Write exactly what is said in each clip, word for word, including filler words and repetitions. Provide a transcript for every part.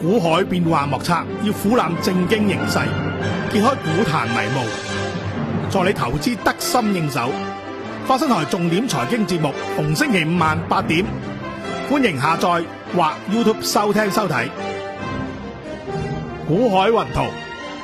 股海變幻莫測，要俯覽正經形勢，揭開股壇迷霧，助你投資得心應手。發生台重點財經節目，逢星期五晚八點，歡迎下載或 YouTube 收聽收睇。股海雲圖，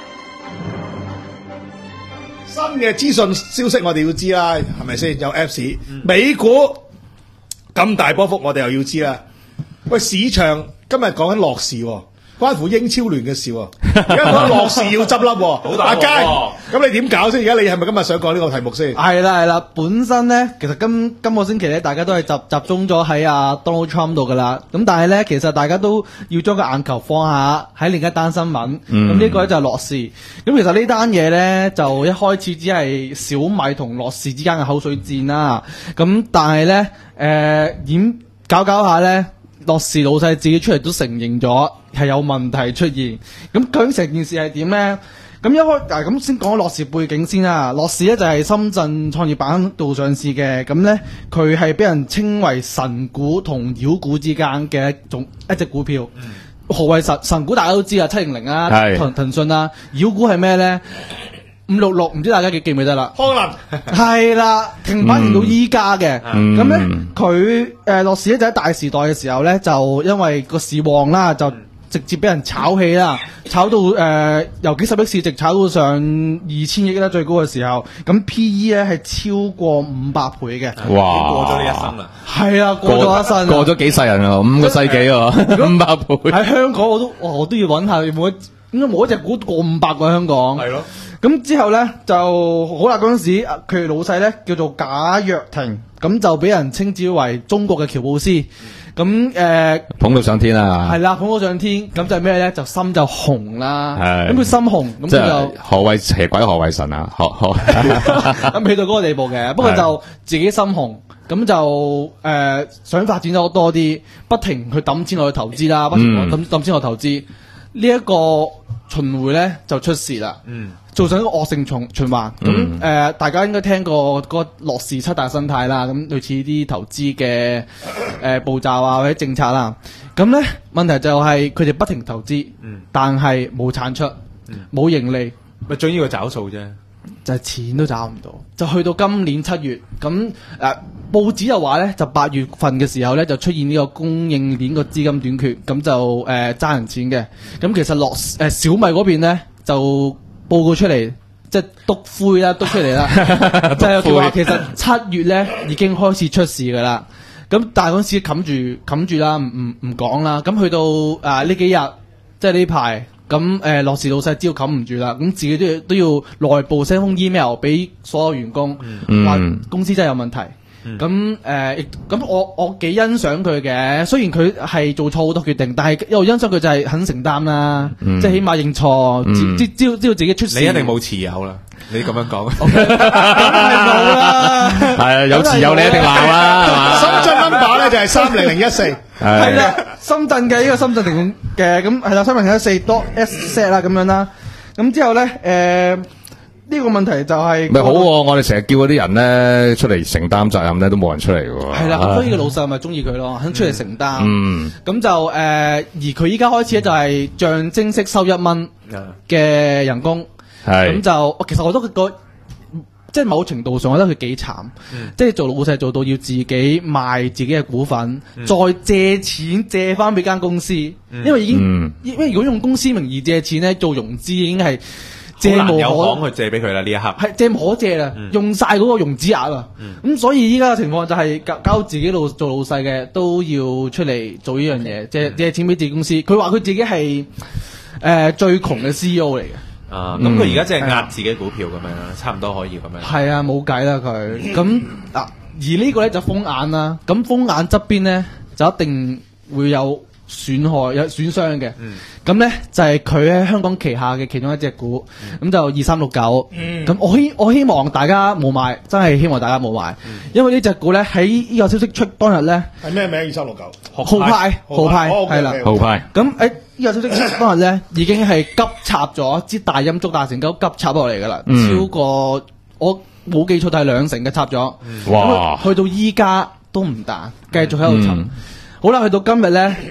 新嘅資訊消息我哋要知啦，係咪先？有 Apps，美股咁大波幅，我哋又要知啦。喂，市場今日講緊樂視喎，關乎英超聯嘅事喎。而家講樂視要執笠喎，好大鑊喎。咁你點搞先？而家你係咪今日想講呢個題目先？ 係啦係啦，本身咧，其實今今個星期咧，大家都係集集中咗喺阿 Donald Trump 度噶啦。咁但係咧，其實大家都要將個眼球放下喺另一單新聞。咁呢、嗯、個咧就係樂視。咁其實呢單嘢咧，就一開始只係小米同樂視之間嘅口水戰啦。咁但係咧，誒、呃，演搞搞下咧。樂視老細自己出嚟都承認咗係有問題出現，咁究竟成件事係點咧？咁一開嗱咁先講樂視背景先啦。樂視咧就係深圳創業板度上市嘅，咁咧佢係俾人稱為神股同妖股之間嘅一種一隻股票。嗯、何謂神神股？大家都知啊，七零零啊，騰騰訊啊，妖股係咩咧？五六六唔知大家記記唔記得啦？可能係啦，停牌停到依家嘅。咁咧佢誒樂視咧就喺大時代嘅時候咧，就因為個市旺啦，就直接俾人炒起啦，炒到誒、呃、由幾十億市值炒到上二千億啦，最高嘅時候。咁 P E 咧係超過五百倍嘅。 哇！過咗呢一生啦。 係啊，過咗一生， 過咗幾世人啊，五個世紀啊，五百倍。 喺香港我都我都要揾下，有冇應該冇一隻股過五百個香港。係咯。咁之後咧就好啦，嗰陣時佢老細咧叫做賈躍亭，咁就俾人稱之為中國嘅喬布斯，咁誒、呃、 捧到上天啊！ 係啦，捧到上天，咁就係咩咧？就心就紅啦，咁佢心紅，咁就何謂邪鬼何謂神啊？何何咁去到嗰個地步嘅，不過就自己心紅，咁就誒、呃、想發展咗多啲，不停去抌錢落去投資啦，不停抌抌錢落去投資，呢一、嗯、個巡迴咧就出事啦。嗯。做成一個惡性循循環，咁誒、嗯呃，大家應該聽過個樂視七大生態啦，咁類似啲投資嘅誒步驟啊或者政策啦，咁咧問題就係佢哋不停投資，嗯、但係冇產出，冇、嗯、盈利， 咪最呢個找數啫， 就係錢都找唔到，就去到今年七月，咁誒、呃、報紙又話咧，就八月份嘅時候咧就出現呢個供應鏈個資金短缺，咁就誒爭、呃、人錢嘅，咁其實樂誒、呃、小米嗰邊咧就。報告出嚟，即係督灰啦，督出嚟啦，就係話其實七月咧已經開始出事噶啦。咁但係嗰時冚住冚住啦，唔唔唔講啦。咁去到誒呢、呃、幾日，即係呢排，咁誒樂視老細知道冚唔住啦，咁自己都要都要內部 send 封 email 俾所有員工，話、嗯、公司真係有問題。咁誒，咁、呃、我我幾欣賞佢嘅，雖然佢係做錯好多決定，但係又欣賞佢就係肯承擔啦，嗯、即係起碼認錯，知知知道知道自己出事。 你一定冇持有啦，你咁樣講， 梗係冇啦。 係啊，有持有你一定鬧啦。 深圳 number 咧就係三零零一四， 係啦，深圳嘅呢個深圳停嘅，咁係啦，三零零一四多 S set 啦咁樣啦，咁之後咧誒。呃呢個問題就係、是、 咪好、啊？我哋成日叫嗰啲人咧出嚟承擔責任咧，都冇人出嚟嘅。 係啦，所以個老細咪中意佢咯，肯出嚟承擔。嗯，咁就誒、呃，而佢依家開始咧就係象徵式收一蚊嘅人工。係咁、嗯、就，其實我覺得佢個即係某程度上，我覺得佢幾慘。嗯、即係做老細做到要自己賣自己嘅股份，嗯、再借錢借翻俾間公司，嗯、因為已經，嗯、因為如果用公司名義借錢咧，做融資已經係。借無可有行去借俾佢啦，呢一刻係借無可借啦，嗯、用晒嗰個融資額啦。咁、嗯、所以依家嘅情況就係交交自己老做老細嘅都要出嚟做呢樣嘢，借借錢俾自己公司。佢話佢自己係誒、呃、最窮嘅 C E O 嚟嘅。 啊，咁佢而家即係壓自己股票咁樣啦，差唔多可以咁樣。 係啊，冇計啦佢。咁嗱，而呢個咧就風眼啦。咁風眼側邊咧就一定會有損害有損傷嘅，咁咧、嗯、就係佢喺香港旗下嘅其中一隻股，咁、嗯、就二三六九，咁我希我希望大家冇買，真係希望大家冇買，嗯、因為呢隻股咧喺呢個消息出當日咧係咩名？二三六九， 豪派，豪派係啦， 豪派， 咁誒呢個消息出當日咧已經係急插咗支大陰燭大成交急插落嚟噶啦，嗯、超過我冇記錯係兩成嘅插咗，嗯、哇，去到依家都唔彈，繼續喺度沉，嗯、好啦，去到今日咧。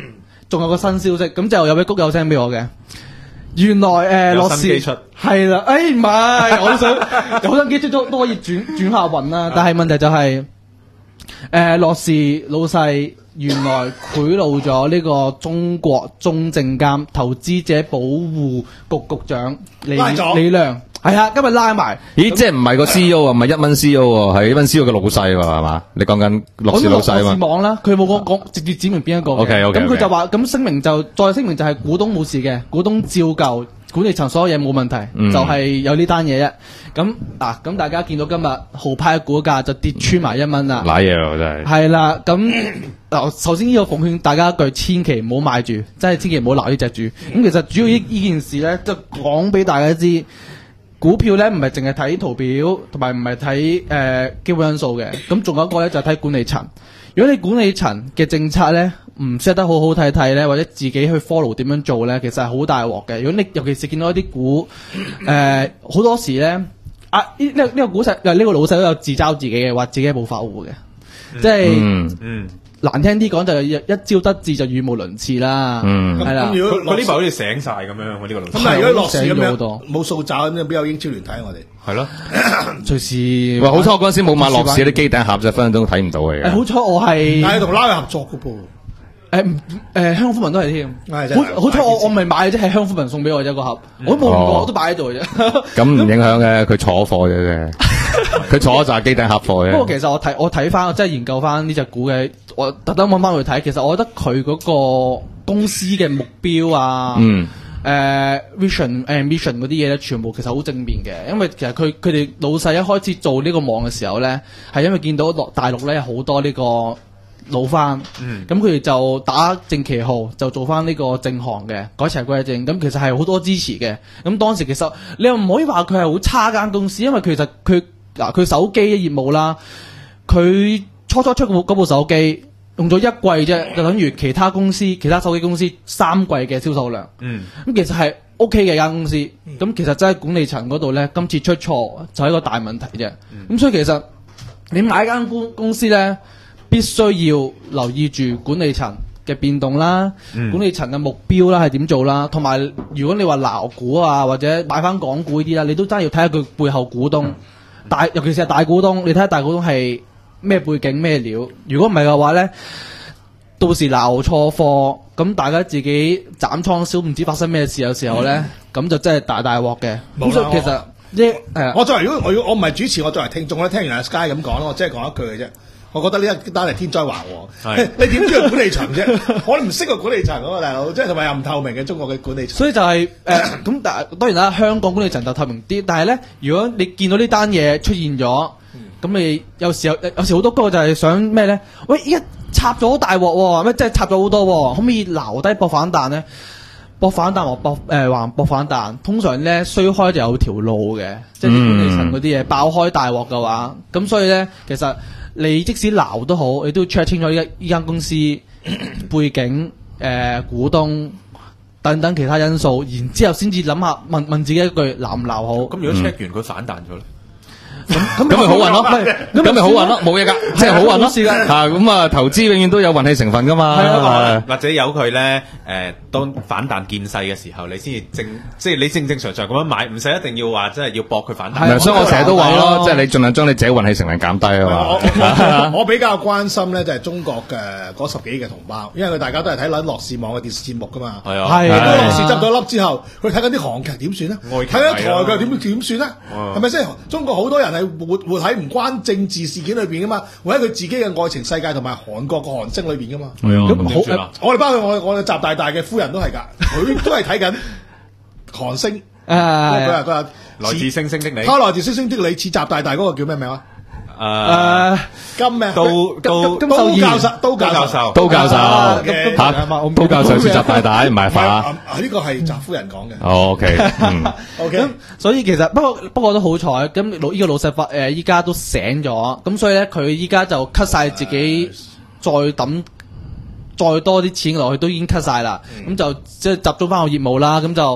仲有個新消息，咁就有位谷友 send 俾我嘅。原來誒有樂視新機出係啦，誒唔係，我都想有新機出都都可以轉轉下運啦。但係問題就係誒樂視老細原來賄賂咗呢個中國中證監投資者保護局局長李拉咗李亮，係啊，今日拉埋。 咦，即係唔係個 C E O 啊，唔係一蚊 C E O 喎，係一蚊 C E O 嘅老細喎，係嘛？你講緊樂視老細啊樂視嘛？ 網啦，佢冇講講直接指明邊一個嘅。 OK，OK，OK 咁佢就話咁聲明就再聲明就係股東冇事嘅，股東照舊，管理層所有嘢冇問題， 嗯就係有呢單嘢啫。咁嗱，咁大家見到今日豪派嘅股價就跌穿埋一蚊啦。 賴嘢喎，真係。 係啦，咁嗱，首先呢個奉勸大家一句，千祈唔好買住，真係千祈唔好鬧呢只住。咁其實主要呢呢件事咧，就講俾大家知。股票咧唔係淨係睇圖表，同埋唔係睇誒基本因素嘅，咁仲有一個咧就係睇管理層。如果你管理層嘅政策咧唔 set 得好好睇睇咧，或者自己去 follow 點樣做咧，其實係好大鑊嘅。如果你尤其是見到一啲股誒好多時咧，啊呢呢呢個股實呢個老細都有自嘲自己嘅，話自己係暴發戶嘅，即係。 嗯嗯， 難聽啲講就係一朝得志就語無倫次啦， 嗯係啦咁。如果佢佢呢排好似醒晒咁樣，我呢個老咁細但係如果樂視咁醒咗好樣多冇數找咁樣，邊有英超聯睇我哋？ 係咯， 隨時喂，好彩我嗰陣時冇買樂視啲機頂盒啫，分分鐘睇唔到嘅。 誒，好彩我係但係同拉佢合作嘅噃。 誒唔誒香港福民都係添， 係真係好好彩我我唔係買啫，係香港福民送俾我啫個盒，我都冇用過， 哦我都擺喺度嘅啫。 咁唔影響嘅，佢坐貨嘅啫，佢坐就係機頂盒貨嘅。 不過其實我睇我睇翻，我真係研究翻呢只股嘅，我特登揾翻去睇。其實我覺得佢嗰個公司嘅目標啊， 嗯誒 vision 誒 mission 嗰啲嘢咧，全部其實好正面嘅。因為其實佢佢哋老細一開始做呢個網嘅時候咧，係因為見到落大陸咧有好多呢個老翻，咁佢哋就打正旗號，就做翻呢個正行嘅改邪歸正。咁其實係好多支持嘅。咁當時其實你又唔可以話佢係好差間公司，因為其實佢嗱佢手機嘅業務啦，佢初初出嗰部嗰部手機用咗一季啫，就等於其他公司其他手機公司三季嘅銷售量。 嗯， 咁其實係 O K 嘅間公司。咁其實真係管理層嗰度咧，今次出錯就係一個大問題啫。咁所以其實你買間公公司咧，必須要留意住管理層嘅變動啦， 嗯管理層嘅目標啦係點做啦，同埋如果你話撈股啊或者買翻港股呢啲啦，你都真係要睇下佢背後股東，大尤其是係大股東，你睇下大股東係咩背景咩料。如果唔係嘅話咧，到時撈錯貨，咁大家自己斬倉燒，唔知發生咩事嘅時候咧，咁、就真係大大鑊嘅。咁所以其實呢誒， 我作為如果我要我唔係主持，我作為聽眾咧，聽完阿 Sky 咁講，我即係講一句嘅啫。我覺得呢一單係天災橫禍。 係你點知個管理層啫？我哋唔識個管理層啊嘛，大佬，即係同埋又唔透明嘅中國嘅管理層。 所以就係誒咁，但係當然啦，香港管理層就透明啲。但係咧，如果你見到呢單嘢出現咗，咁你有時候有時好多個就係想咩咧？喂，一插咗好大鑊喎，咩即係插咗好多喎，可唔可以留低搏反彈咧？搏反彈或搏誒還搏反彈，通常咧衰開就有條路嘅，即係啲管理層嗰啲嘢爆開大鑊嘅話，咁所以咧其實你即使鬧都好，你都要 check 清楚呢間呢間公司背景、誒、呃、股東等等其他因素，然之後先至諗下問問自己一句鬧唔鬧好。 咁如果 check 完佢反彈咗咧？ 咁咁咪好運咯，咁咪好運咯，冇嘢噶，即係好運咯。 冇事㗎嚇咁啊，投資永遠都有運氣成分噶嘛。 係啊或者由佢咧，誒，當反彈見勢嘅時候，你先至正，即係你正正常常咁樣買，唔使一定要話即係要搏佢反彈。 係啊所以我成日都話咯， 係咯即係你盡量將你自己運氣成分減低啊嘛。 我我我比較關心咧，就係中國嘅嗰十幾億嘅同胞，因為佢大家都係睇緊樂視網嘅電視節目噶嘛。 係啊， 係如果啊樂視執咗粒之後，佢睇緊啲韓劇點算咧？ 愛奇藝睇緊台啊劇點點算咧？ 哦係咪先？中國好多人係活活喺唔關政治事件裏邊噶嘛，活喺佢自己嘅愛情世界同埋韓國個韓星裏邊噶嘛。 係啊， 咁咁點算啊？ 我哋包括我我哋習大大嘅夫人都係㗎，佢都係睇緊韓星。 誒佢話佢話來自星星的你， 他來自星星的你似習大大嗰個叫咩名啊？ 誒， 金咩？ 都都金都教授，都都教授都教授啊咁嚇，都教授是習大大，唔係唔係法。 啊啊呢個係習夫人講嘅。 哦 OK，嗯， OK， 咁所以其實不過不過都好彩，咁老依個老細發誒依家都醒咗，咁所以咧佢依家就 cut 晒自己再抌再多啲錢落去都已經 cut 晒啦，咁、就即係集中翻個業務啦，咁就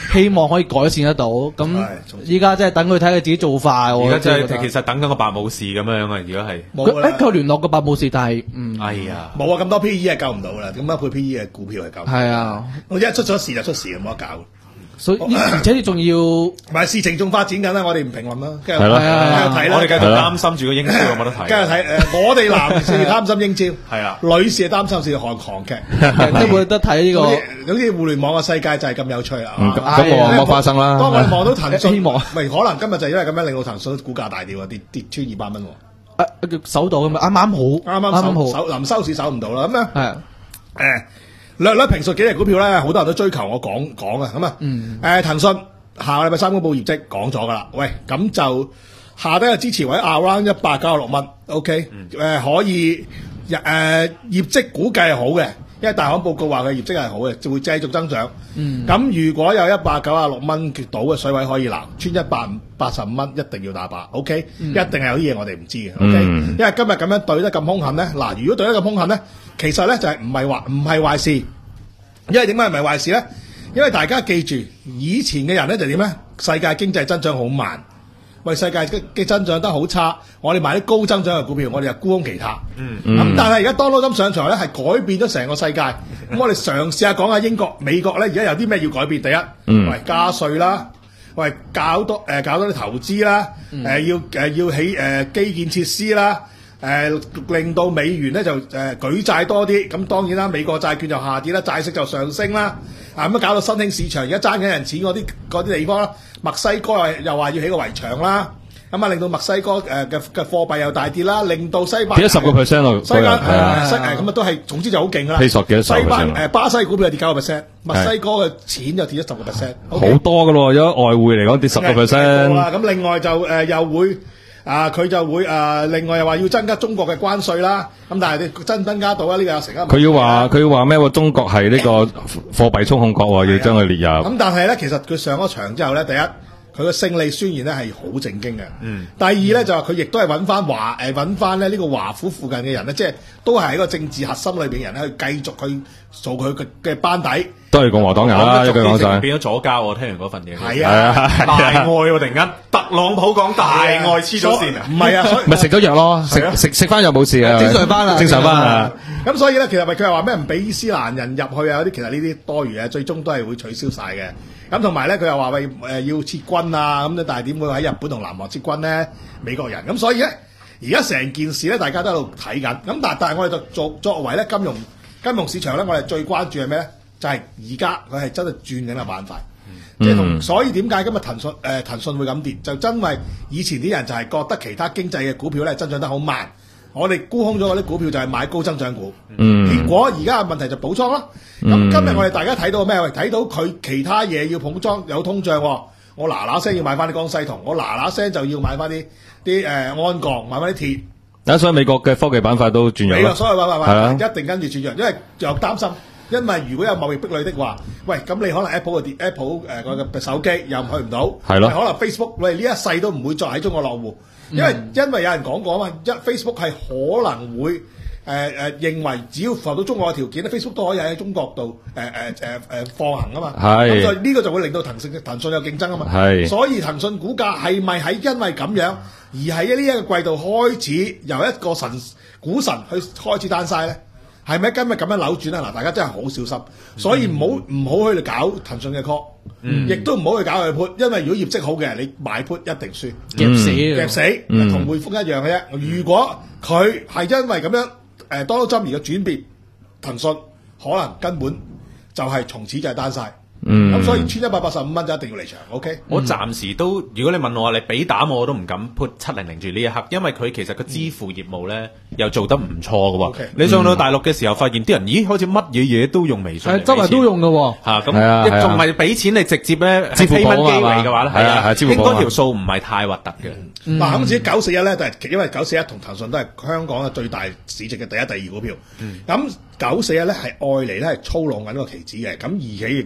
希望可以改善得到。咁係依家即係等佢睇佢自己做法。 而家真我覺得係其實等緊個白武士咁樣啊！如果係， 佢冇啦誒佢聯絡個白武士，但係嗯哎呀， 冇啊，咁多 P E 係救唔到啦，咁一倍 P E 嘅股票係救唔到。 係啊， 我一出咗事就出事，冇得搞。 所以而且你仲要唔係事情仲發展緊啦，我哋唔評論啦，跟住係咯繼續睇啦， 我哋繼續係啦擔心住個英超有冇得睇。 跟住睇誒，我哋男士擔心英超， 係啊女士係擔心是看韓劇。 都會得睇呢個好似好似互聯網嘅世界就係咁有趣啦。 嗯啊咁咁我冇發生啦。 當我哋望到騰訊， 希望唔係可能今日就因為咁樣令到騰訊股價大跌喎，跌跌穿二百蚊喎。 誒守到咁啊，啱啱好， 啱啱收啱好， 收臨收市守唔到啦。咁樣係啊誒略略評述幾隻股票咧，好多人都追求我講講啊。咁啊，誒騰訊下個禮拜三公佈業績講咗噶啦。喂，咁就下低嘅支持位 around 一百九十六蚊，OK，誒可以誒業績估計係好嘅。因為大行報告話佢業績係好嘅，就會繼續增長。咁、嗯、如果有一百九十六蚊跌到嘅水位可以拿穿一百八十五蚊，一定要打靶。OK，、嗯、一定係有啲嘢我哋唔知嘅。OK，、嗯、因為今日咁樣對得咁兇狠咧，嗱，如果對得咁兇狠咧，其實咧就係唔係話唔係壞事。因為點解唔係壞事咧？因為大家記住，以前嘅人咧就點咧？世界經濟增長好慢。喂，世界嘅嘅增長得好差，我哋買啲高增長嘅股票，我哋就沽空其他。嗯，咁、嗯、但係而家 Donald Trump 上場咧，係改變咗成個世界。咁、嗯、我哋嘗試下講下英國、美國咧，而家有啲咩要改變？第一，嗯、喂加稅啦，喂搞多誒、呃、搞多啲投資啦，誒、嗯呃、要誒、呃、要起誒、呃、基建設施啦，誒、呃、令到美元咧就誒、呃、舉債多啲。咁當然啦，美國債券就下跌啦，債息就上升啦。啊咁啊搞到新興市場而家爭緊人錢嗰啲嗰啲地方啦。墨西哥又又話要起個圍牆啦，咁啊令到墨西哥誒嘅嘅貨幣又大跌啦，令到西班跌咗十個 percent 咯， 西班係誒西誒咁啊都係總之就好勁噶啦。 披索幾多十個 percent？ 西班誒巴西股票又跌九個 percent，墨西哥嘅錢就跌咗十個 percent， 好多噶咯，如果外匯嚟講跌十個 percent。 啦，咁另外就誒、呃、又會啊佢就會誒、呃、另外又話要增加中國嘅關稅啦，咁但係你增唔增加到啊？呢、這個有成啊。 佢要話佢要話咩喎？中國係呢個貨幣操控國喎，要將佢列入。 咁但係咧，其實佢上咗場之後咧，第一。佢個勝利宣言咧係好正經嘅。嗯。第二咧就話佢亦都係揾翻華誒揾翻咧呢個華府附近嘅人咧，即係都係喺個政治核心裏邊嘅人咧，去繼續去做佢嘅嘅班底。 都係共和黨人啦，一句講晒。 變咗左膠喎，聽完嗰份嘢。 係啊， 大愛喎，突然間特朗普講大愛黐咗線啊！ 唔係啊， 咪食咗藥咯，食食食翻藥冇事啊， 正常翻啦， 正常翻啊。 咁所以咧，其實咪佢係話咩唔俾伊斯蘭人入去啊？嗰啲其實呢啲多餘嘅，最終都係會取消晒嘅。咁同埋咧，佢又話喂誒要撤軍啊，咁咧，但係點會喺日本同南韓撤軍咧？美國人咁，所以咧，而家成件事咧，大家都喺度睇緊。咁但係但係我哋就作作為咧金融金融市場咧，我哋最關注係咩咧？就係而家佢係真係轉緊個板塊，即係同所以點解今日騰訊誒、呃、騰訊會咁跌？就因為以前啲人就係覺得其他經濟嘅股票咧增長得好慢。我哋沽空咗嗰啲股票就係買高增長股，嗯、結果而家嘅問題就補倉咯。咁、嗯、今日我哋大家睇到咩？喂，睇到佢其他嘢要補倉有通脹、哦，我嗱嗱聲要買翻啲江西銅，我嗱嗱聲就要買翻啲啲誒鞍鋼，買翻啲鐵。 啊，所以美國嘅科技板塊都轉弱。 美國所有板塊啊， 一定跟住轉弱，因為又擔心，因為如果有貿易壁壘的話，喂，咁你可能 Apple 嘅 Apple 誒、呃、個手機又去唔到， 係咯， 可能 Facebook 喂呢一世都唔會再喺中國落戶。因為、嗯、因為有人講過啊嘛，一 Facebook 係可能會誒誒、呃、認為只要符合到中國嘅條件咧 ，Facebook 都可以喺中國度誒誒誒誒放行啊嘛。係咁就呢個就會令到騰訊騰訊有競爭啊嘛。係，所以騰訊股價係咪喺因為咁樣而喺呢一個季度開始由一個神股神去開始單晒咧？係咪今日咁樣扭轉啊？嗱，大家真係好小心，所以唔好唔好去搞騰訊嘅 call，亦都唔好去搞佢 put，因為如果業績好嘅，你買 put 一定輸， 夾死夾死，同匯豐一樣嘅啫。如果佢係因為咁樣誒多咗針而嘅轉變，騰訊可能根本就係從此就係單晒。嗯，咁所以穿一百八十五蚊就一定要離場 ，OK？ 我暫時都，如果你問我，你俾膽我都唔敢 put 七零零住呢一刻，因為佢其實個支付業務咧又做得唔錯嘅喎。Okay. 你上到大陸嘅時候，發現啲人咦，好似乜嘢嘢都用微信， 係周圍都用嘅喎。 嚇咁，仲係俾錢你直接咧支付寶機會嘅話咧，係啊， 支付寶應該條數唔係太核突嘅。 嗱咁至於九四一咧，就係因為九四一同騰訊都係香港嘅最大市值嘅第一、第二股票。咁九四一咧係愛嚟咧係操弄緊呢個期指嘅，咁而且本身。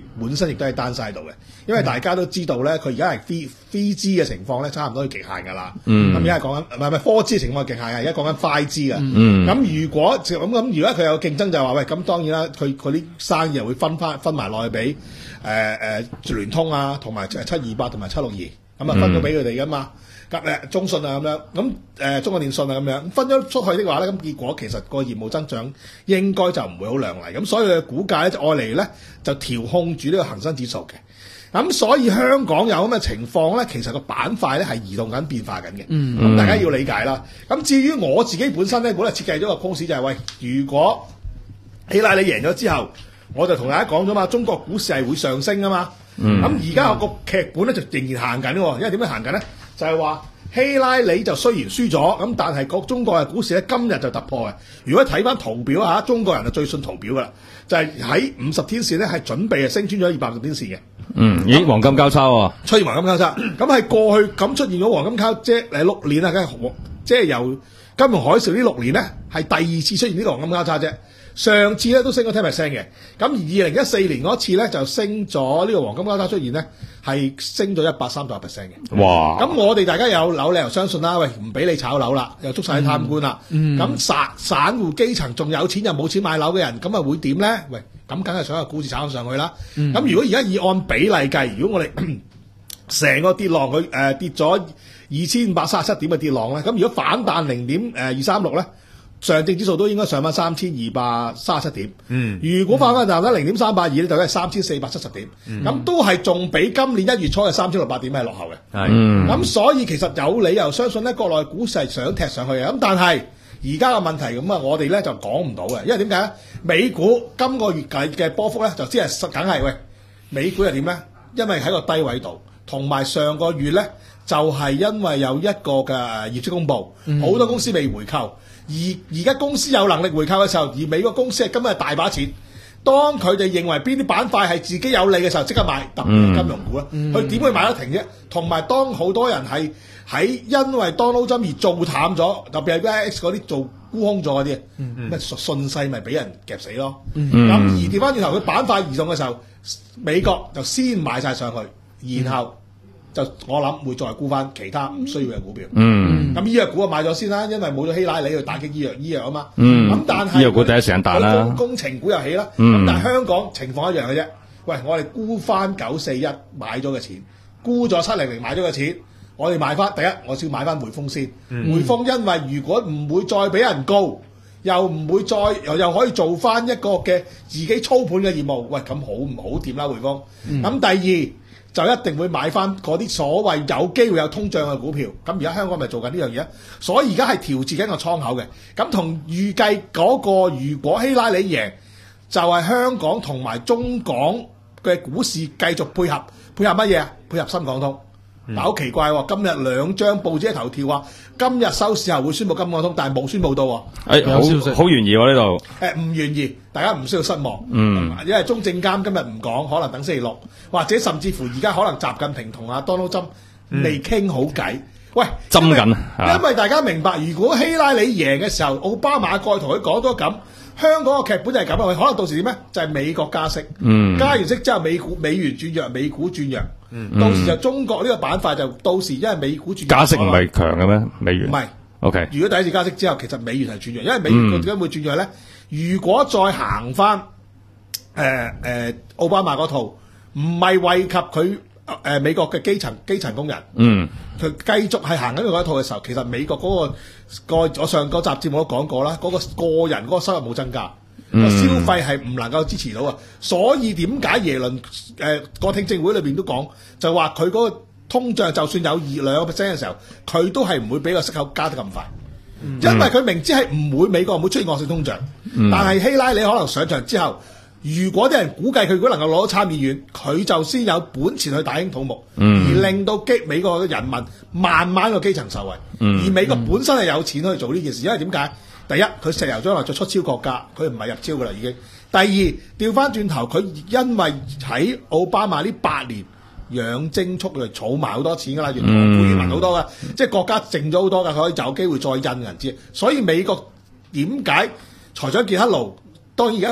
身亦都喺單晒度嘅，因為大家都知道咧，佢而家係 three three G 嘅情況咧，差唔多要極限㗎啦。咁而家係講緊唔係唔係 four G 嘅情況係極限嘅，而家講緊 five G 嘅。咁、嗯、如果咁咁，如果佢有競爭就係話喂，咁當然啦，佢佢啲生意又會分翻分埋落去俾誒誒聯通啊，同埋七二八同埋七六二，咁啊分咗俾佢哋㗎嘛。咁誒中信啊咁樣，咁誒、呃、中國電信啊咁樣分咗出去的話咧，咁結果其實個業務增長應該就唔會好亮麗，咁所以佢嘅股價咧就愛嚟咧就調控住呢個恒生指數嘅。咁所以香港有咁嘅情況咧，其實個板塊咧係移動緊變化緊嘅，咁、嗯、大家要理解啦。咁至於我自己本身咧，本來設計咗個公式就係、是、喂，如果希拉里贏咗之後，我就同大家講咗嘛，中國股市係會上升啊嘛。咁而家個劇本咧就仍然行緊喎，因為點樣行緊咧？就係話希拉里就雖然輸咗，咁但係個中國嘅股市咧今日就突破嘅。如果睇翻圖表嚇，中國人就最信圖表噶啦，就係喺五十天線咧係準備係升穿咗二百五十天線嘅。 嗯，咦，黃金交叉喎、哦， 出現黃金交叉，咁係過去咁出現咗黃金交叉，即係六年啊，梗係即係由金融海嘯呢六年咧係第二次出現呢個黃金交叉啫。上次咧都升咗 ten percent 嘅，咁而二零一四年嗰次咧就升咗呢個黃金交叉出現咧係升咗一百三十 percent 嘅。哇！咁我哋大家有樓，你又相信啦，喂，唔俾你炒樓啦，又捉晒啲貪官啦，咁、嗯、散散戶基層仲有錢又冇錢買樓嘅人，咁啊會點咧？喂，咁梗係想個股市炒上去啦。咁、嗯、如果而家以按比例計，如果我哋成個跌浪佢誒、呃、跌咗二千五百三十七點嘅跌浪咧，咁如果反彈零點誒二三六咧？上證指數都應該上翻三千二百三十七點。嗯，如果翻翻彈得零點三八二咧，就係三千四百七十點。咁、嗯、都係仲比今年一月初嘅三千六百點係落後嘅。係，咁、嗯、所以其實有理由相信咧，國內股市係想踢上去嘅。咁但係而家嘅問題咁啊，我哋咧就講唔到嘅，因為點解咧？美股今個月計嘅波幅咧，就只係梗係喂，美股又點咧？因為喺個低位度，同埋上個月咧就係、是、因為有一個嘅業績公佈，好、嗯、多公司未回購。而而家公司有能力回購嘅時候，而美國公司係今日大把錢。當佢哋認為邊啲板塊係自己有利嘅時候，即刻買，特別係金融股啦。佢點會買得停啫？同埋當好多人係喺因為 Donald Trump 而做淡咗，特別係 V I X 嗰啲做沽空咗嗰啲，咩、嗯、順勢咪俾人夾死咯。咁、嗯、而調翻轉頭，佢板塊移動嘅時候，美國就先買晒上去，然後。就我諗會再沽翻其他唔需要嘅股票。嗯，咁醫藥股啊買咗先啦，因為冇咗希拉里去打擊醫藥醫藥啊嘛。嗯，咁但係醫藥股第一時間彈啦，工工程股又起啦。嗯，咁但係香港情況一樣嘅啫。喂，我哋沽翻九四一買咗嘅錢，沽咗七零零買咗嘅錢，我哋買翻第一，我先買翻匯豐先。嗯、匯豐因為如果唔會再俾人告，又唔會再又又可以做翻一個嘅自己操盤嘅業務，喂，咁好唔好掂啦匯豐？咁、嗯、第二。就一定會買翻嗰啲所謂有機會有通脹嘅股票，咁而家香港咪做緊呢樣嘢，所以而家係調節緊個倉口嘅，咁同預計嗰個如果希拉里贏，就係、是、香港同埋中港嘅股市繼續配合，配合乜嘢啊？配合深港通。但好奇怪喎，今日兩張報紙嘅頭條話，今日收市後會宣布深港通，但係冇宣布到喎。誒、 哎，好好懸疑喎呢度。 誒，唔懸疑，大家唔需要失望。嗯，因為中證監今日唔講，可能等星期六，或者甚至乎而家可能習近平同阿 Donald Trump未傾好偈。嗯、喂， 針緊， 因為大家明白，如果希拉里贏嘅時候，奧巴馬再同佢講多咁，香港嘅劇本就係咁啊！可能到時點咧？就係、是、美國加息，嗯、加完息之後，美股美元轉弱，美股轉弱。嗯、到時就中國呢個板塊就到時，因為美股轉弱加息唔係強嘅咩？美元唔係 OK。如果第一次加息之後，其實美元係轉弱，因為美元佢點解會轉弱咧？如果再行翻誒誒奧巴馬嗰套，唔係惠及佢誒、呃、美國嘅基層基層工人，嗯，佢繼續係行緊佢嗰一套嘅時候，其實美國嗰、嗰個個我上個集節目都講過啦，嗰、嗰個個人嗰個收入冇增加。個、嗯、消費係唔能夠支持到啊，所以點解耶倫誒個聽證會裏邊都講，就話佢嗰個通脹就算有二兩個 percent 嘅時候，佢都係唔會俾個息口加得咁快，嗯、因為佢明知係唔會美國唔會出現惡性通脹，嗯、但係希拉里可能上場之後，如果啲人估計佢如果能夠攞到參議院，佢就先有本錢去大興土木，嗯、而令到基美國嘅人民慢慢個基層受惠，嗯、而美國本身係有錢去做呢件事，因為點解？第一，佢石油將來再出超國家，佢唔係入超噶啦已經。第二，調翻轉頭，佢因為喺奧巴馬呢八年養精蓄銳，儲埋好多錢噶啦，原來庫存好多噶，嗯、即係國家剩咗好多噶，佢可以有機會再印銀紙。所以美國點解財長傑克勞當然而家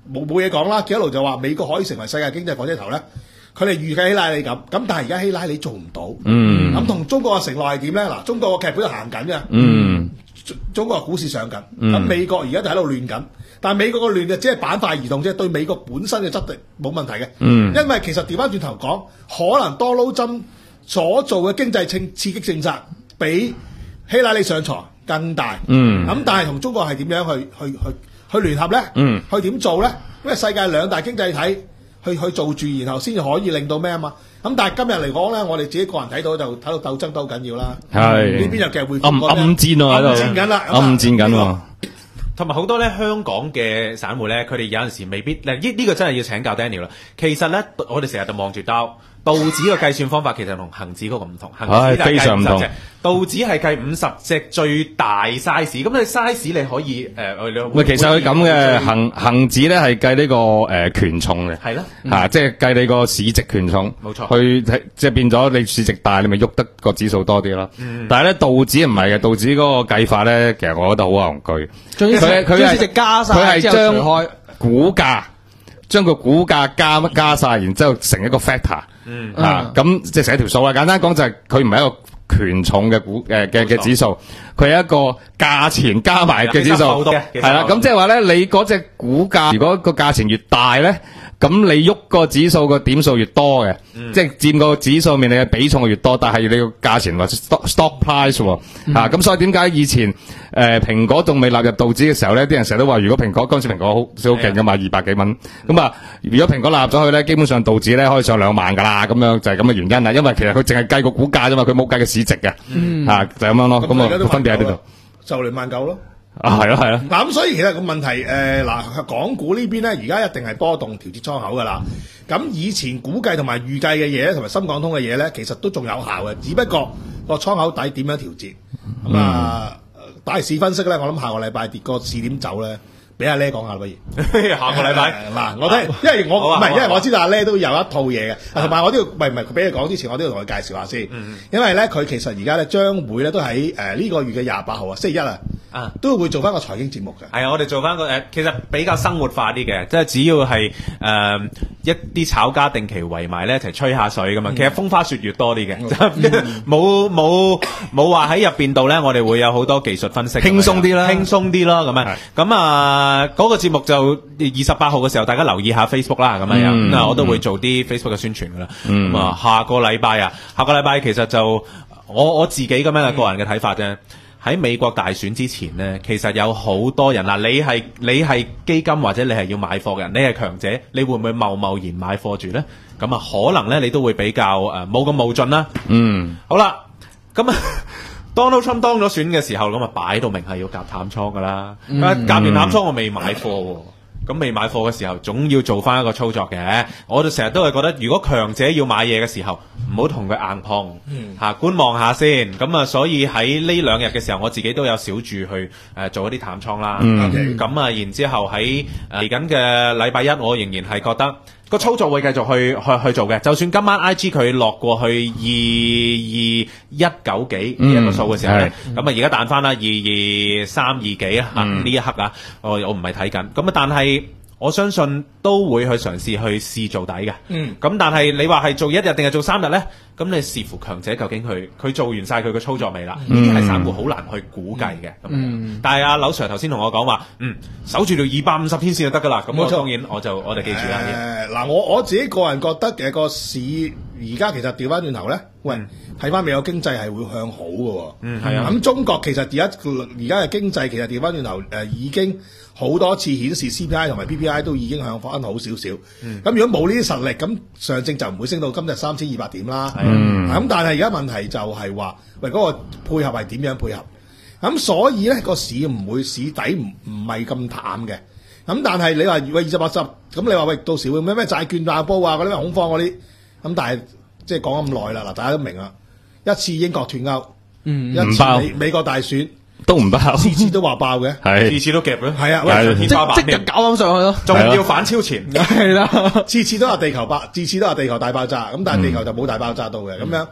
冇冇嘢講啦，一路就話美國可以成為世界經濟火車頭咧。佢哋預計希拉里咁，咁但係而家希拉里做唔到。 嗯， 咁同中國嘅承諾係點咧？嗱，中國個劇本行緊嘅。 嗯， 中國股市上緊，咁美國而家就喺度亂緊。但係美國個亂就只係板塊移動啫，對美國本身嘅質地冇問題嘅。嗯，因為其實調翻轉頭講，可能多撈針所做嘅經濟刺刺激政策，比希拉里上台更大。嗯，咁但係同中國係點樣去去去去聯合咧？嗯，去點做咧？因為世界兩大經濟體。去去做住，然後先至可以令到咩啊嘛？咁但係今日嚟講咧，我哋自己個人睇到就睇到鬥爭都好緊要啦。係呢邊又其實會暗暗戰啊， 暗戰緊啦， 暗戰緊喎。 同埋好多咧香港嘅散戶咧，佢哋有陣時未必嗱呢呢個真係要請教 Daniel 啦。其實咧，我哋成日就望住刀。道指嘅計算方法其實同恒指嗰個唔同，恒指係計五十隻，道指係計五十隻最大 size。咁你 size 你可以誒， 喂，其實佢咁嘅恒恒指咧係計呢個誒權重嘅， 係啦嚇，即係計你個市值權重， 冇錯。 去即係變咗你市值大，你咪喐得個指數多啲咯。但係咧道指唔係嘅，道指嗰個計法咧，其實我覺得好戇居。 佢佢市值加晒， 佢係將開股價將個股價加加晒，然之後成一個 factor。嗯啊，咁即係寫條數啦。簡單講就係佢唔係一個權重嘅股誒嘅嘅指數，佢係一個價錢加埋嘅指數。係啦，咁即係話咧，你嗰隻股價如果個價錢越大咧，咁你喐個指數個點數越多嘅，嗯、即係佔個指數面你嘅比重越多，但係你個價錢或者 stock stock price 喎、嗯，咁、啊、所以點解以前誒蘋、呃、果仲未納入道指嘅時候咧，啲人成日都話，如果蘋果嗰陣時蘋果好好勁嘅嘛，二百幾蚊，咁啊，如果蘋果納入咗去咧，基本上道指咧可以上兩萬噶啦，咁樣就係咁嘅原因啦，因為其實佢淨係計個股價啫嘛，佢冇計個市值嘅，嗯、啊就咁樣咯，咁啊分別喺呢度， 就嚟萬九咯。 啊，係咯係咯， 嗱咁所以其實個問題誒嗱、呃，港股呢邊咧而家一定係波動調節倉口噶啦。咁以前估計同埋預計嘅嘢同埋深港通嘅嘢咧，其實都仲有效嘅，只不過個倉口底點樣調節。咁、嗯、啊，大市分析咧，我諗下個禮拜跌個市點走咧，俾阿叻講下不如。 下個禮拜嗱，我聽，因為我唔係，因為我知道阿叻都有一套嘢嘅，同埋我都要，唔係唔係，俾佢講之前，我都要同佢介紹下先。嗯、因為咧，佢其實而家咧將會咧都喺誒呢個月嘅廿八號啊，星期一啊。啊，都會做翻個財經節目嘅。 係啊，我哋做翻個誒，其實比較生活化啲嘅，即係只要係誒、呃、一啲炒家定期圍埋咧一齊吹下水咁樣。嗯、其實風花雪月多啲嘅，冇冇冇話喺入邊度咧，我哋會有好多技術分析， 輕鬆啲啦， 輕鬆啲咯咁樣。咁啊，嗰個節目就二十八號嘅時候，大家留意下 Facebook 啦，咁樣樣。咁啊、嗯，我都會做啲 Facebook 嘅宣傳噶啦。咁啊、嗯，下個禮拜啊，下個禮拜其實就我我自己咁樣嘅個人嘅睇法啫。喺美國大選之前呢，其實有好多人嗱，你係你係基金或者你係要買貨嘅人，你係強者，你會唔會貿貿然買貨住呢？咁啊，可能呢，你都會比較誒冇咁冒進啦。嗯，好啦，咁啊 Donald Trump 當咗選嘅時候，咁啊擺到明係要夾淡倉噶啦。嗯、夾完淡倉我未買貨喎。咁未買貨嘅時候，總要做翻一個操作嘅。我哋成日都係覺得，如果強者要買嘢嘅時候，唔好同佢硬碰，嗯、啊觀望下先。咁啊，所以喺呢兩日嘅時候，我自己都有小注去誒、呃、做一啲淡倉啦。咁、嗯 okay. 啊，然之後喺嚟緊嘅禮拜一，我仍然係覺得個操作會繼續去去去做嘅。就算今晚 I G 佢落過去二二一九幾呢一個數嘅時候咧，咁、嗯、啊而家彈翻啦二二三二幾啊呢一刻啊，我我唔係睇緊。咁啊，但係我相信都會去嘗試去試做底嘅。嗯。咁但係你話係做一日定係做三日咧？咁你視乎強者究竟佢佢做完晒佢嘅操作未啦？呢啲係散戶好難去估計嘅。嗯。但係阿柳 Sir 頭先同我講話，嗯，守住條二百五十天線就得㗎啦。咁我當然我就我哋記住啦。 誒嗱，我我自己個人覺得嘅個市而家其實調翻轉頭咧，喂，睇翻美國經濟係會向好嘅。嗯，係啊。咁中國其實而家而家嘅經濟其實調翻轉頭誒已經好多次顯示 C P I 同埋 P P I 都已經向翻好少少。嗯。咁如果冇呢啲實力，咁上證就唔會升到今日三千二百點啦。嗯，咁但係而家問題就係話，喂嗰個配合係點樣配合？咁所以咧個市唔會市底唔唔係咁淡嘅。咁但係你話喂二十八十，咁你話喂到時會咩咩債券爆煲啊嗰啲咩恐慌嗰啲，咁但係即係講咁耐啦，嗱大家都明啦，一次英國脫歐，嗯，一次美美國大選都唔爆， 次次都話爆嘅， 係次次都夾嘅， 係啊， 即即日搞翻上去咯， 仲要反超前， 係啦，次次都話地球爆，次次都話地球大爆炸，咁但係地球就冇大爆炸到嘅，咁樣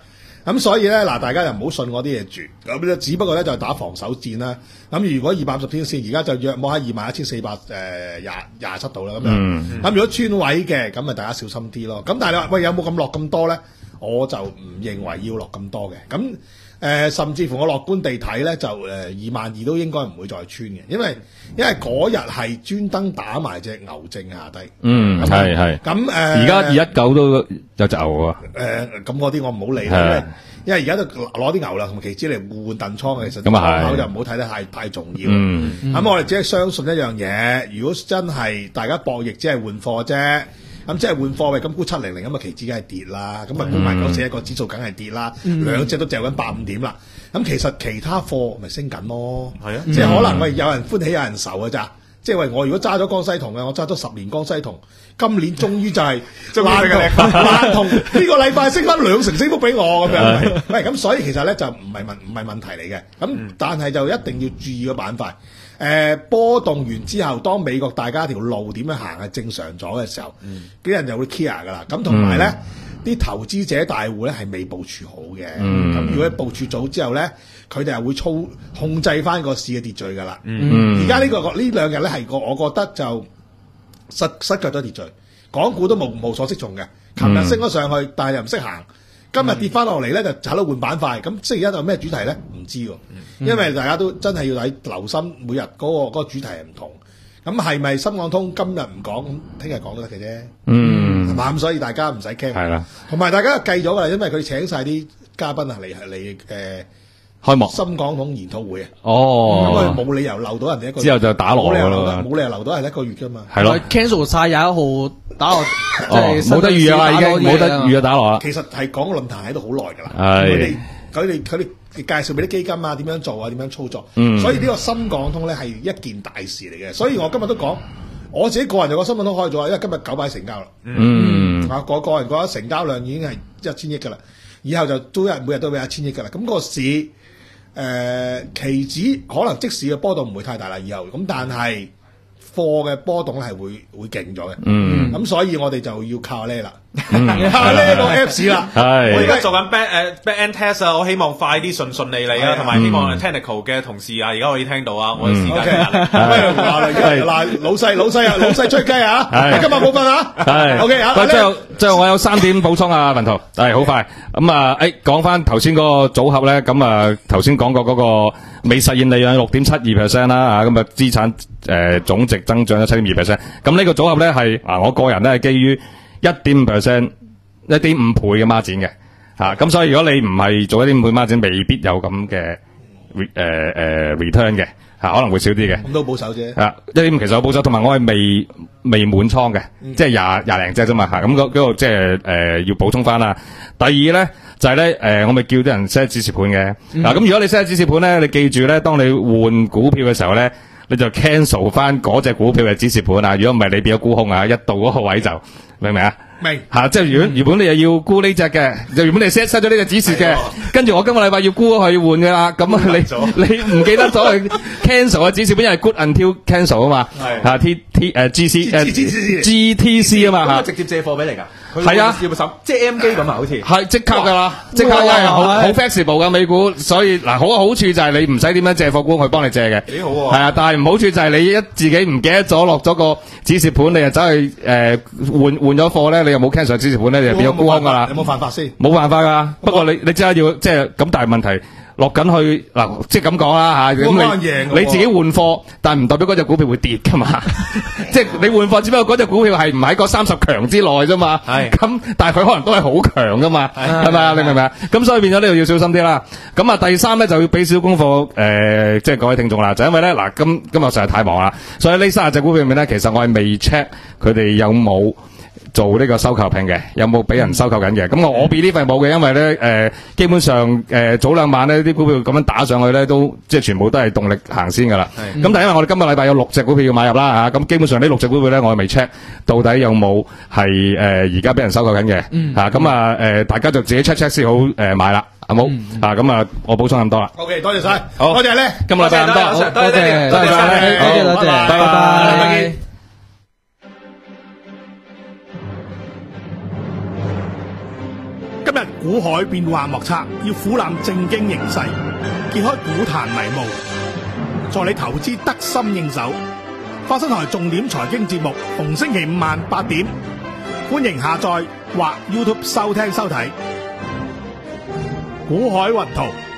咁所以咧嗱，大家就唔好信我啲嘢住，咁咧只不過咧就係打防守戰啦。咁如果二百五十天線，而家就約摸喺二萬一千四百誒廿廿七度啦咁樣。咁、 嗯、 如果穿位嘅，咁咪大家小心啲咯。咁但係你話喂有冇咁落咁多咧？我就唔認為要落咁多嘅。咁誒、呃，甚至乎我樂觀地睇咧，就誒二萬二都應該唔會再穿嘅，因為因為嗰日係專登打埋隻牛證下低。 嗯，係係。 咁誒， 而家二一九都有隻牛啊。 誒，咁嗰啲我唔好理啦，因為因為而家都攞啲牛啦同期指嚟換燉倉，其實咁啊係倉口就唔好睇得太太重要。 嗯。 咁我哋只係相信一樣嘢，如果真係大家博弈，只係換貨啫。咁即係換貨位，咁估七零零咁啊，期指梗係跌啦，咁啊估埋九四一個指數梗係跌啦， 嗯、 兩隻都掉緊八五點啦。咁其實其他貨咪升緊咯， 係啊， 即係可能喂有人歡喜有人愁嘅咋。即係喂我如果揸咗江西銅嘅，我揸咗十年江西銅，今年終於就係爛銅爛銅呢個禮拜升翻兩成升幅俾我咁樣。喂，咁所以其實咧就唔係問唔係問題嚟嘅，咁但係就一定要注意個板塊。誒、呃、波動完之後，當美國大家條路點樣行係正常咗嘅時候，啲、嗯、人就會 care 噶啦。咁同埋咧，啲、嗯、投資者大戶咧係未部署好嘅。咁、嗯、如果部署早之後咧，佢哋係會操控制翻個市嘅秩序噶啦。而家呢個呢兩日咧係個，我覺得就失失腳咗秩序。港股都無無所適從嘅，琴日升咗上去，但係又唔識行。今日跌翻落嚟咧，就喺度換板塊。咁星期一有咩主題咧？唔知喎，因為大家都真係要睇留心每日嗰、嗰個嗰個主題係唔同。咁係咪深港通今日唔講，咁聽日講都得嘅啫。嗯，係嘛？咁所以大家唔使驚。係啦，同埋大家計咗㗎啦，因為佢請晒啲嘉賓啊嚟嚟誒。 開幕深港通研討會啊！ 哦， 咁佢冇理由留到人哋一個月， 之後就打落㗎啦， 冇理由留到人一個月㗎嘛。 係咯 ，cancel 晒廿一號打落，即係冇得預約啦，已經冇得預約打落啦。 其實係講個論壇喺度好耐㗎啦。 係佢哋佢哋佢哋介紹俾啲基金啊，點樣做啊，點樣操作。嗯，所以呢個深港通咧係一件大事嚟嘅。所以我今日都講，我自己個人就個深港通開咗，因為今日九百成交啦。嗯，啊個個人覺得成交量已經係一千億㗎啦，以後就都日每日都會有一千億㗎啦。咁個市。誒、呃、期指可能即時嘅波動唔會太大啦，以後咁，但係貨嘅波動咧係會會勁咗嘅。嗯，咁所以我哋就要靠呢啦，靠呢個 Apps 啦。 係，我而家做緊 back 誒 back end test 啊，我希望快啲順順利利啊，同埋希望 technical 嘅同事啊，而家可以聽到啊，我嘅時間壓力。 嗱嗱，老細老細啊，老細吹雞啊，今日冇瞓啊。係 OK 啊。 喂，最後最後我有三點補充啊，文圖係好快。咁啊，誒講翻頭先嗰個組合咧，咁啊頭先講過嗰個未實現利潤六點七二 percent 啦，嚇咁啊資產誒總值增長咗七點二 percent。咁呢個組合咧係啊，我個人咧係基於一點五 percent、一點五倍嘅孖展嘅嚇。咁所以如果你唔係做一點五倍孖展，未必有咁嘅誒誒 return 嘅嚇，可能會少啲嘅。 咁都保守啫。 啊，一點五其實好保守，同埋我係未未滿倉嘅，即係廿廿零隻啫嘛嚇。咁嗰嗰個即係誒要補充翻啦。第二咧就係咧誒，我咪叫啲人 set 指示盤嘅嗱。咁如果你 set 指示盤咧，你記住咧，當你換股票嘅時候咧，你就 cancel 翻嗰隻股票嘅指示盤啊。如果唔係，你變咗沽空啊，一到嗰個位就明唔明啊？明吓，即係如果原本你又要沽呢隻嘅，就原本你 set set 咗呢個指示嘅，跟住我今個禮拜要沽佢換嘅啦，咁啊你你唔記得咗去 cancel 嘅指示盤，因為 good until cancel 啊嘛，吓 T T 誒 G C 誒 G T C 啊嘛吓， 直接借貨俾你㗎。 係啊， 要手即係 M 機咁啊，好似係即刻噶啦，即刻係好好 flexible 噶美股，所以嗱好嘅好處就係你唔使點樣借貨官去幫你借嘅，幾好喎。係啊，但係唔好處就係你一自己唔記得咗落咗個指示盤，你就走去誒換換咗貨咧，你又冇 cancel 指示盤咧，你就變咗沽空噶啦。 有冇犯法先？ 冇辦法噶，不過你你即係要即係咁，但係問題。落緊去嗱，即係咁講啦嚇，咁你你自己換貨，但係唔代表嗰隻股票會跌噶嘛。即係你換貨，只不過嗰隻股票係唔喺嗰三十強之內啫嘛。係咁，但係佢可能都係好強噶嘛，係咪啊？你明唔明啊？咁所以變咗呢度要小心啲啦。咁啊，第三咧就要俾少功課誒，即係各位聽眾啦，就因為咧嗱，今今日實在太忙啦，所以呢三十隻股票入面咧，其實我係未 check 佢哋有冇做呢個收購聘嘅，有冇俾人收購緊嘅？咁我我 believe 係冇嘅，因為咧誒、呃，基本上誒、呃、早兩晚呢啲股票咁樣打上去咧，都即係全部都係動力行先噶啦。咁但係因為我哋今個禮拜有六隻股票要買入啦嚇，咁基本上呢六隻股票咧，我係未 check 到底有冇係誒而家俾人收購緊嘅嚇。咁啊誒，大家就自己 check check 先好誒、呃、買啦，好冇？啊咁啊，我補充咁多啦。 OK， 多謝晒， 好， 多謝咧， 今個禮拜咁多， 多謝多謝多謝多謝多謝， 拜拜。今日股海變幻莫測，要俯覽正經形勢，揭開股壇迷霧，助你投資得心應手。發新台重點財經節目，逢星期五晚八點，歡迎下載或 YouTube 收聽收睇。股海雲圖。